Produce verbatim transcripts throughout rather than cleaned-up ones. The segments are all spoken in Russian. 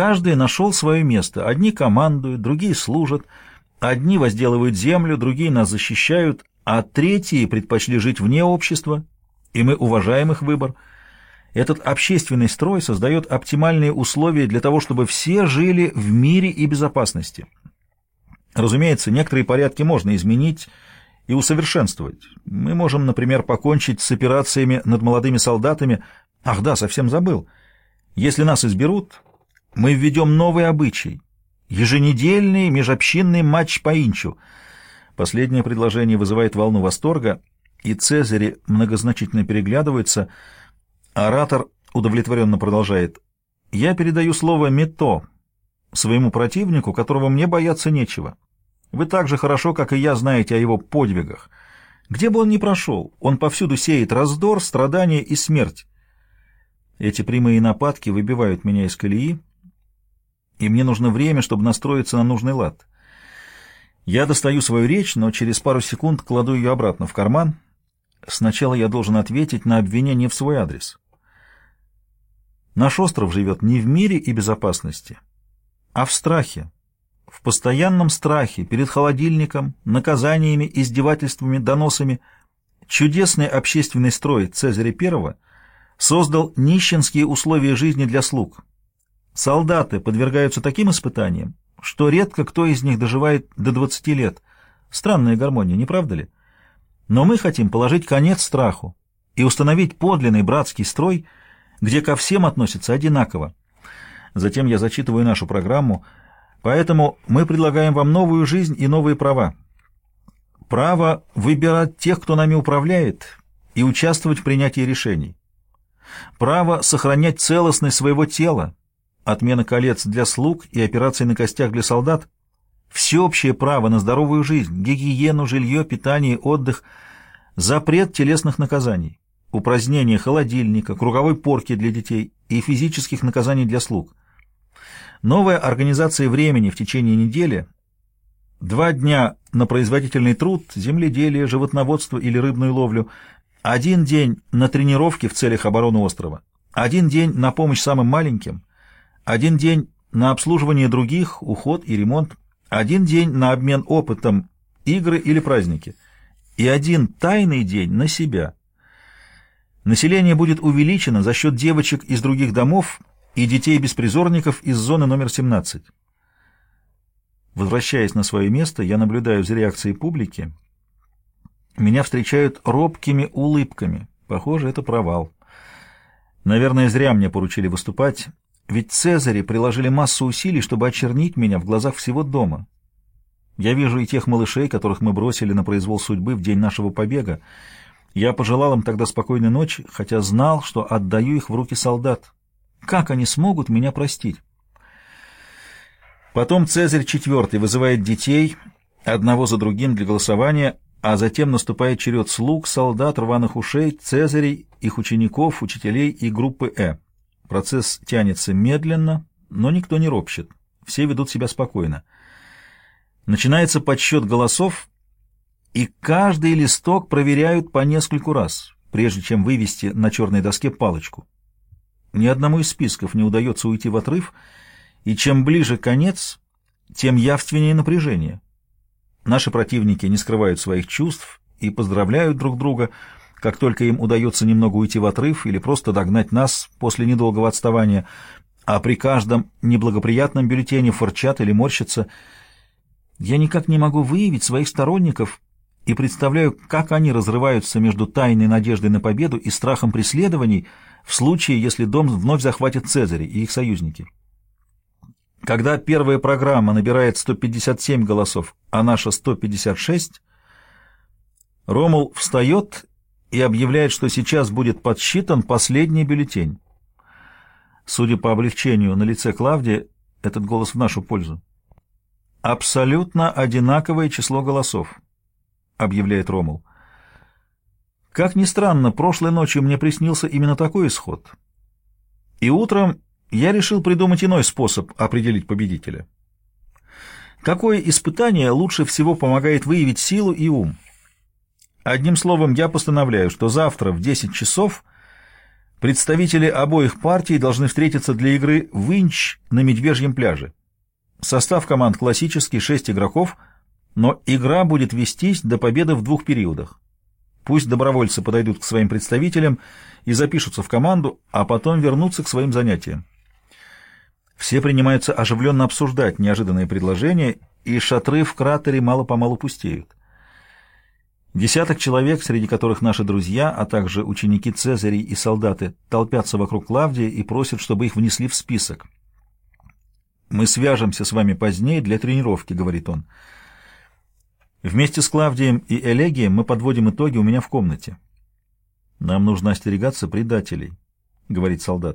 каждый нашел свое место. Одни командуют, другие служат, одни возделывают землю, другие нас защищают, а третьи предпочли жить вне общества, и мы уважаем их выбор. Этот общественный строй создает оптимальные условия для того, чтобы все жили в мире и безопасности. Разумеется, некоторые порядки можно изменить и усовершенствовать. Мы можем, например, покончить с операциями над молодыми солдатами. Ах да, совсем забыл. Если нас изберут, мы введем новый обычай — еженедельный межобщинный матч по инчу. Последнее предложение вызывает волну восторга, и цезари многозначительно переглядываются. Оратор удовлетворенно продолжает. «Я передаю слово Мето, своему противнику, которого мне бояться нечего. Вы так же хорошо, как и я, знаете о его подвигах. Где бы он ни прошел, он повсюду сеет раздор, страдания и смерть. Эти прямые нападки выбивают меня из колеи, и мне нужно время, чтобы настроиться на нужный лад. Я достаю свою речь, но через пару секунд кладу ее обратно в карман. Сначала я должен ответить на обвинение в свой адрес. Наш остров живет не в мире и безопасности, а в страхе, в постоянном страхе перед холодильником, наказаниями, издевательствами, доносами. Чудесный общественный строй Цезаря Первого создал нищенские условия жизни для слуг. Солдаты подвергаются таким испытаниям, что редко кто из них доживает до двадцати лет. Странная гармония, не правда ли? Но мы хотим положить конец страху и установить подлинный братский строй, где ко всем относятся одинаково. Затем я зачитываю нашу программу, поэтому мы предлагаем вам новую жизнь и новые права. Право выбирать тех, кто нами управляет, и участвовать в принятии решений. Право сохранять целостность своего тела, отмена колец для слуг и операций на костях для солдат, всеобщее право на здоровую жизнь, гигиену, жилье, питание, отдых, запрет телесных наказаний, упразднение холодильника, круговой порки для детей и физических наказаний для слуг. Новая организация времени в течение недели, два дня на производительный труд, земледелие, животноводство или рыбную ловлю, один день на тренировки в целях обороны острова, один день на помощь самым маленьким, один день на обслуживание других, уход и ремонт, один день на обмен опытом, игры или праздники, и один тайный день на себя. Население будет увеличено за счет девочек из других домов и детей-беспризорников из зоны номер семнадцать. Возвращаясь на свое место, я наблюдаю за реакцией публики. Меня встречают робкими улыбками. Похоже, это провал. Наверное, зря мне поручили выступать, ведь цезари приложили массу усилий, чтобы очернить меня в глазах всего дома. Я вижу и тех малышей, которых мы бросили на произвол судьбы в день нашего побега. Я пожелал им тогда спокойной ночи, хотя знал, что отдаю их в руки солдат. Как они смогут меня простить? Потом Цезарь четвертый вызывает детей, одного за другим для голосования, а затем наступает черед слуг, солдат, рваных ушей, цезарей, их учеников, учителей и группы Э. Процесс тянется медленно, но никто не ропщет. Все ведут себя спокойно. Начинается подсчет голосов, и каждый листок проверяют по нескольку раз, прежде чем вывести на черной доске палочку. Ни одному из списков не удается уйти в отрыв, и чем ближе конец, тем явственнее напряжение. Наши противники не скрывают своих чувств и поздравляют друг друга, как только им удается немного уйти в отрыв или просто догнать нас после недолгого отставания, а при каждом неблагоприятном бюллетене фырчат или морщатся. Я никак не могу выявить своих сторонников и представляю, как они разрываются между тайной надеждой на победу и страхом преследований в случае, если дом вновь захватит Цезари и их союзники. Когда первая программа набирает сто пятьдесят семь голосов, а наша сто пятьдесят шесть, Ромул встает и объявляет, что сейчас будет подсчитан последний бюллетень. Судя по облегчению на лице Клавдия, этот голос в нашу пользу. «Абсолютно одинаковое число голосов», — объявляет Ромул. Как ни странно, прошлой ночью мне приснился именно такой исход. И утром я решил придумать иной способ определить победителя. Какое испытание лучше всего помогает выявить силу и ум? Одним словом, я постановляю, что завтра в десять часов Представители обоих партий должны встретиться для игры в инч на Медвежьем пляже. Состав команд классический, шесть игроков, но игра будет вестись до победы в двух периодах. Пусть добровольцы подойдут к своим представителям и запишутся в команду, а потом вернутся к своим занятиям. Все принимаются оживленно обсуждать неожиданные предложения, и шатры в кратере мало-помалу пустеют. Десяток человек, среди которых наши друзья, а также ученики Цезарей и солдаты, толпятся вокруг Клавдия и просят, чтобы их внесли в список. «Мы свяжемся с вами позднее для тренировки», — говорит он. «Вместе с Клавдием и Элегием мы подводим итоги у меня в комнате». «Нам нужно остерегаться предателей», — говорит солдат.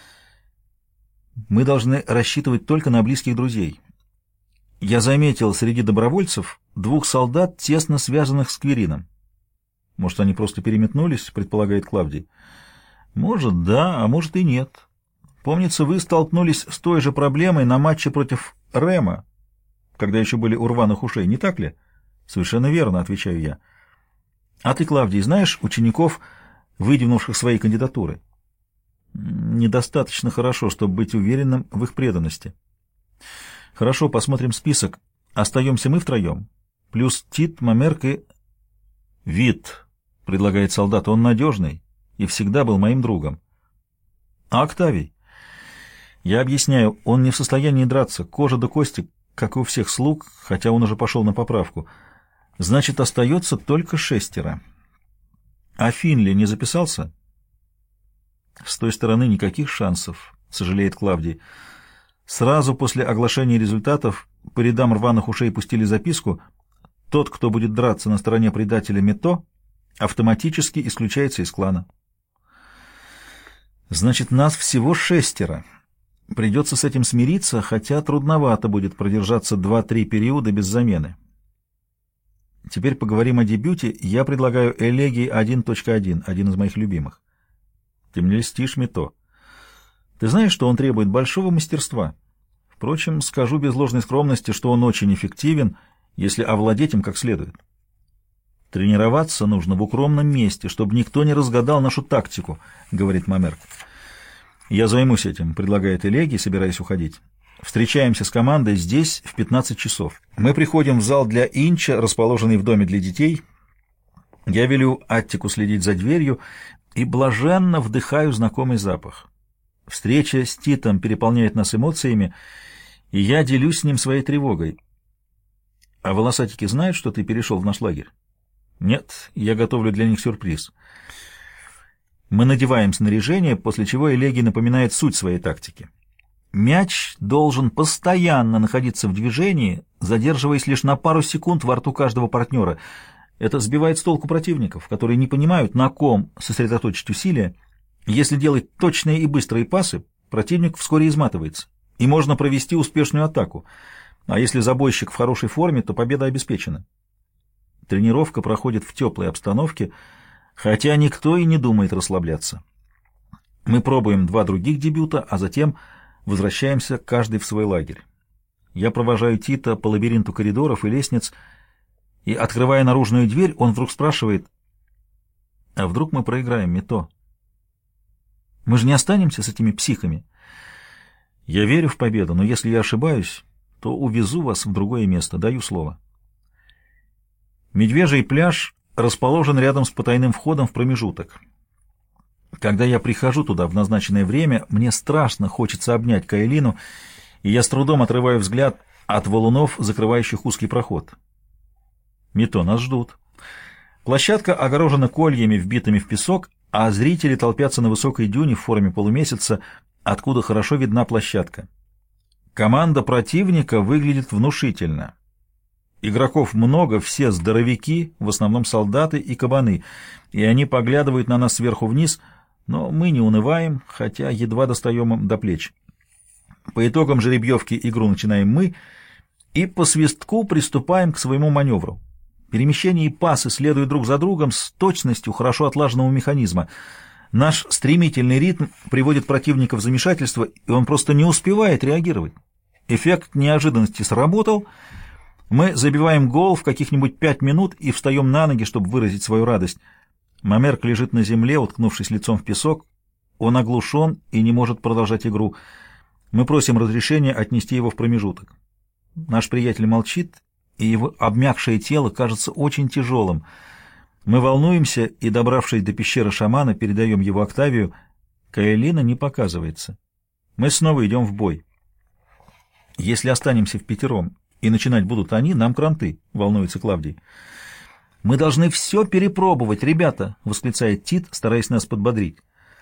«Мы должны рассчитывать только на близких друзей. Я заметил среди добровольцев двух солдат, тесно связанных с Квирином». «Может, они просто переметнулись?» — предполагает Клавдий. «Может, да, а может и нет. Помнится, вы столкнулись с той же проблемой на матче против Рема, когда еще были у рваных ушей, не так ли?» «Совершенно верно», — отвечаю я. «А ты, Клавдий, знаешь учеников, выдвинувших свои кандидатуры?» «Недостаточно хорошо, чтобы быть уверенным в их преданности». «Хорошо, посмотрим список. Остаемся мы втроем. Плюс Тит, Мамерк и...» «Вит», — предлагает солдат, — «он надежный и всегда был моим другом». «А Октавий?» «Я объясняю, он не в состоянии драться, кожа до кости, как и у всех слуг, хотя он уже пошел на поправку. Значит, остается только шестеро». «А Финли не записался?» «С той стороны никаких шансов», — сожалеет Клавдий. «Сразу после оглашения результатов по рядам рваных ушей пустили записку: тот, кто будет драться на стороне предателя Мето, автоматически исключается из клана». «Значит, нас всего шестеро. Придется с этим смириться, хотя трудновато будет продержаться два-три периода без замены». Теперь поговорим о дебюте. Я предлагаю Элегий один точка один, один из моих любимых. Ты мне льстишь, Мито. Ты знаешь, что он требует большого мастерства. Впрочем, скажу без ложной скромности, что он очень эффективен, если овладеть им как следует. Тренироваться нужно в укромном месте, чтобы никто не разгадал нашу тактику, говорит Мамерк. Я займусь этим, предлагает Элегий, собираясь уходить. Встречаемся с командой здесь в пятнадцать часов. Мы приходим в зал для инча, расположенный в доме для детей. Я велю Аттику следить за дверью и блаженно вдыхаю знакомый запах. Встреча с Титом переполняет нас эмоциями, и я делюсь с ним своей тревогой. А волосатики знают, что ты перешел в наш лагерь? Нет, я готовлю для них сюрприз. Мы надеваем снаряжение, после чего Элегий напоминает суть своей тактики. Мяч должен постоянно находиться в движении, задерживаясь лишь на пару секунд во рту каждого партнера. Это сбивает с толку противников, которые не понимают, на ком сосредоточить усилия. Если делать точные и быстрые пасы, противник вскоре изматывается, и можно провести успешную атаку. А если забойщик в хорошей форме, то победа обеспечена. Тренировка проходит в теплой обстановке, хотя никто и не думает расслабляться. Мы пробуем два других дебюта, а затем возвращаемся каждый в свой лагерь. Я провожаю Тита по лабиринту коридоров и лестниц, и, открывая наружную дверь, он вдруг спрашивает: «А вдруг мы проиграем, Мито? Мы же не останемся с этими психами?» «Я верю в победу, но если я ошибаюсь, то увезу вас в другое место, даю слово». Медвежий пляж расположен рядом с потайным входом в промежуток. Когда я прихожу туда в назначенное время, мне страшно хочется обнять Каэлину, и я с трудом отрываю взгляд от валунов, закрывающих узкий проход. Мито, нас ждут. Площадка огорожена кольями, вбитыми в песок, а зрители толпятся на высокой дюне в форме полумесяца, откуда хорошо видна площадка. Команда противника выглядит внушительно. Игроков много, все здоровяки, в основном солдаты и кабаны, и они поглядывают на нас сверху вниз, но мы не унываем, хотя едва достаем им до плеч. По итогам жеребьевки игру начинаем мы, и по свистку приступаем к своему маневру. Перемещения и пасы следуют друг за другом с точностью хорошо отлаженного механизма. Наш стремительный ритм приводит противника в замешательство, и он просто не успевает реагировать. Эффект неожиданности сработал. Мы забиваем гол в каких-нибудь пять минут и встаем на ноги, чтобы выразить свою радость. Мамерк лежит на земле, уткнувшись лицом в песок. Он оглушен и не может продолжать игру. Мы просим разрешения отнести его в промежуток. Наш приятель молчит, и его обмякшее тело кажется очень тяжелым. Мы волнуемся и, добравшись до пещеры шамана, передаем его Октавию. Каэлина не показывается. Мы снова идем в бой. Если останемся впятером и начинать будут они, нам кранты, — волнуется Клавдий. «Мы должны все перепробовать, ребята!» — восклицает Тит, стараясь нас подбодрить.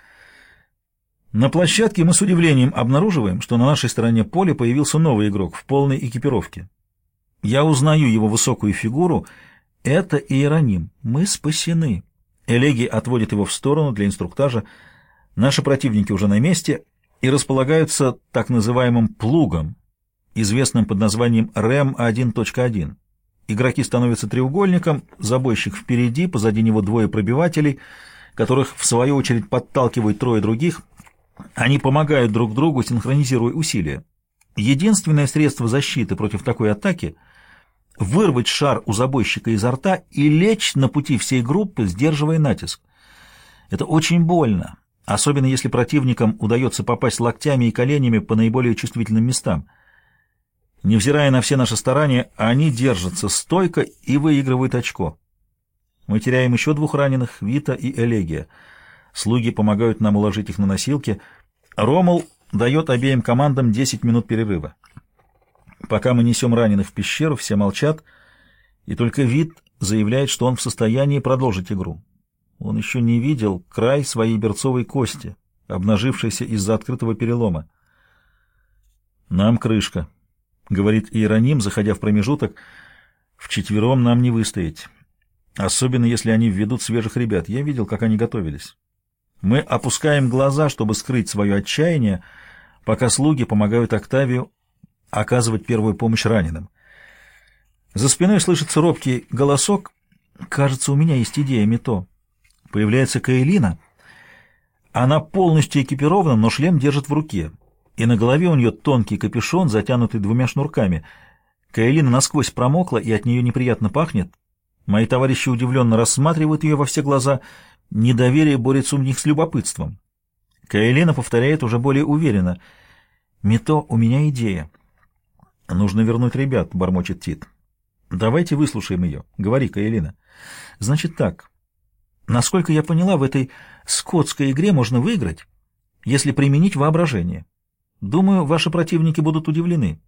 На площадке мы с удивлением обнаруживаем, что на нашей стороне поля появился новый игрок в полной экипировке. Я узнаю его высокую фигуру. Это Иероним. Мы спасены. Элегий отводит его в сторону для инструктажа. Наши противники уже на месте и располагаются так называемым плугом, известным под названием Рэм один точка один. Игроки становятся треугольником, забойщик впереди, позади него двое пробивателей, которых в свою очередь подталкивают трое других. Они помогают друг другу, синхронизируя усилия. Единственное средство защиты против такой атаки — вырвать шар у забойщика изо рта и лечь на пути всей группы, сдерживая натиск. Это очень больно, особенно если противникам удается попасть локтями и коленями по наиболее чувствительным местам. Невзирая на все наши старания, они держатся стойко и выигрывают очко. Мы теряем еще двух раненых, Вита и Элегия. Слуги помогают нам уложить их на носилки. Ромул дает обеим командам десять минут перерыва. Пока мы несем раненых в пещеру, все молчат, и только Вит заявляет, что он в состоянии продолжить игру. Он еще не видел край своей берцовой кости, обнажившейся из-за открытого перелома. «Нам крышка», — говорит Иероним, заходя в промежуток. «Вчетвером нам не выстоять, особенно если они введут свежих ребят. Я видел, как они готовились. Мы опускаем глаза, чтобы скрыть свое отчаяние, пока слуги помогают Октавию оказывать первую помощь раненым. За спиной слышится робкий голосок. Кажется, у меня есть идея, Мито. Появляется Каэлина. Она полностью экипирована, но шлем держит в руке, и на голове у нее тонкий капюшон, затянутый двумя шнурками. Каэлина насквозь промокла, и от нее неприятно пахнет. Мои товарищи удивленно рассматривают ее во все глаза. Недоверие борется у них с любопытством. Каэлина повторяет уже более уверенно. «Мито, у меня идея». «Нужно вернуть ребят», — бормочет Тит. «Давайте выслушаем ее. Говори, Каэлина». «Значит так. Насколько я поняла, в этой скотской игре можно выиграть, если применить воображение. Думаю, ваши противники будут удивлены».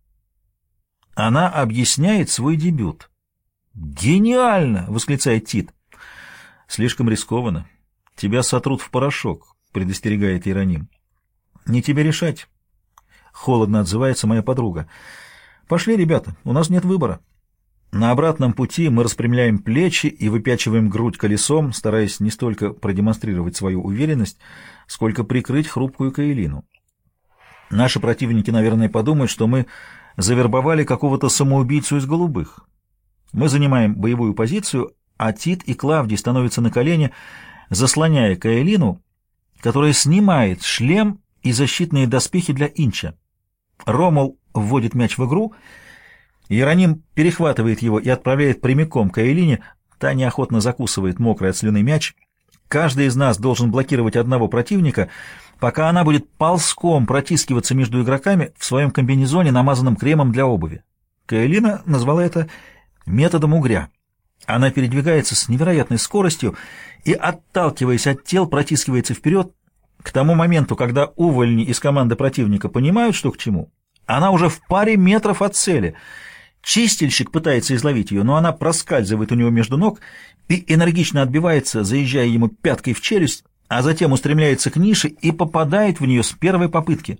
Она объясняет свой дебют. «Гениально!» — восклицает Тит. «Слишком рискованно. Тебя сотрут в порошок», — предостерегает Иероним. «Не тебе решать», — холодно отзывается моя подруга. «Пошли, ребята, у нас нет выбора». На обратном пути мы распрямляем плечи и выпячиваем грудь колесом, стараясь не столько продемонстрировать свою уверенность, сколько прикрыть хрупкую Каэлину. Наши противники, наверное, подумают, что мы завербовали какого-то самоубийцу из голубых. Мы занимаем боевую позицию, а Тит и Клавдий становятся на колени, заслоняя Каэлину, которая снимает шлем и защитные доспехи для Инча. Ромул вводит мяч в игру, Иероним перехватывает его и отправляет прямиком к Каэлине. Та неохотно закусывает мокрый от слюны мяч. Каждый из нас должен блокировать одного противника, пока она будет ползком протискиваться между игроками в своем комбинезоне, намазанном кремом для обуви. Каэлина назвала это методом угря. Она передвигается с невероятной скоростью и, отталкиваясь от тел, протискивается вперед. К тому моменту, когда увольни из команды противника понимают, что к чему, она уже в паре метров от цели. Чистильщик пытается изловить ее, но она проскальзывает у него между ног и энергично отбивается, заезжая ему пяткой в челюсть, а затем устремляется к нише и попадает в нее с первой попытки.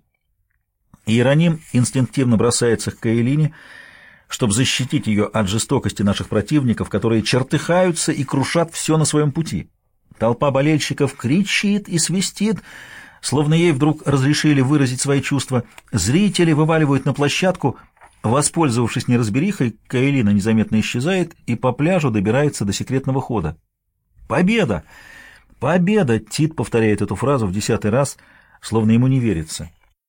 Иероним инстинктивно бросается к Каэлине, чтобы защитить ее от жестокости наших противников, которые чертыхаются и крушат все на своем пути. Толпа болельщиков кричит и свистит, словно ей вдруг разрешили выразить свои чувства. Зрители вываливают на площадку. Воспользовавшись неразберихой, Каэлина незаметно исчезает и по пляжу добирается до секретного хода. «Победа! Победа!» — Тит повторяет эту фразу в десятый раз, словно ему не верится.